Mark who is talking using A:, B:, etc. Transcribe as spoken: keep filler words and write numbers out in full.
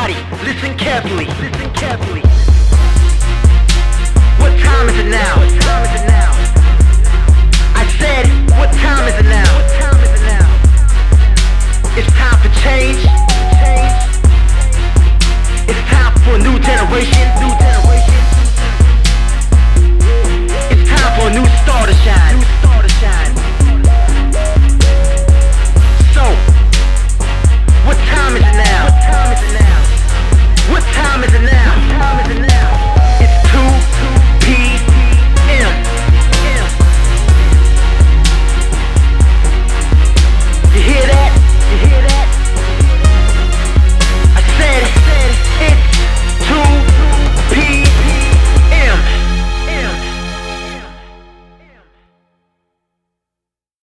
A: Everybody, listen carefully. Listen carefully. What time is it now? What time is it now? I said, what time is it now? What time is it now? It's time for change. Change. It's time for a new generation. New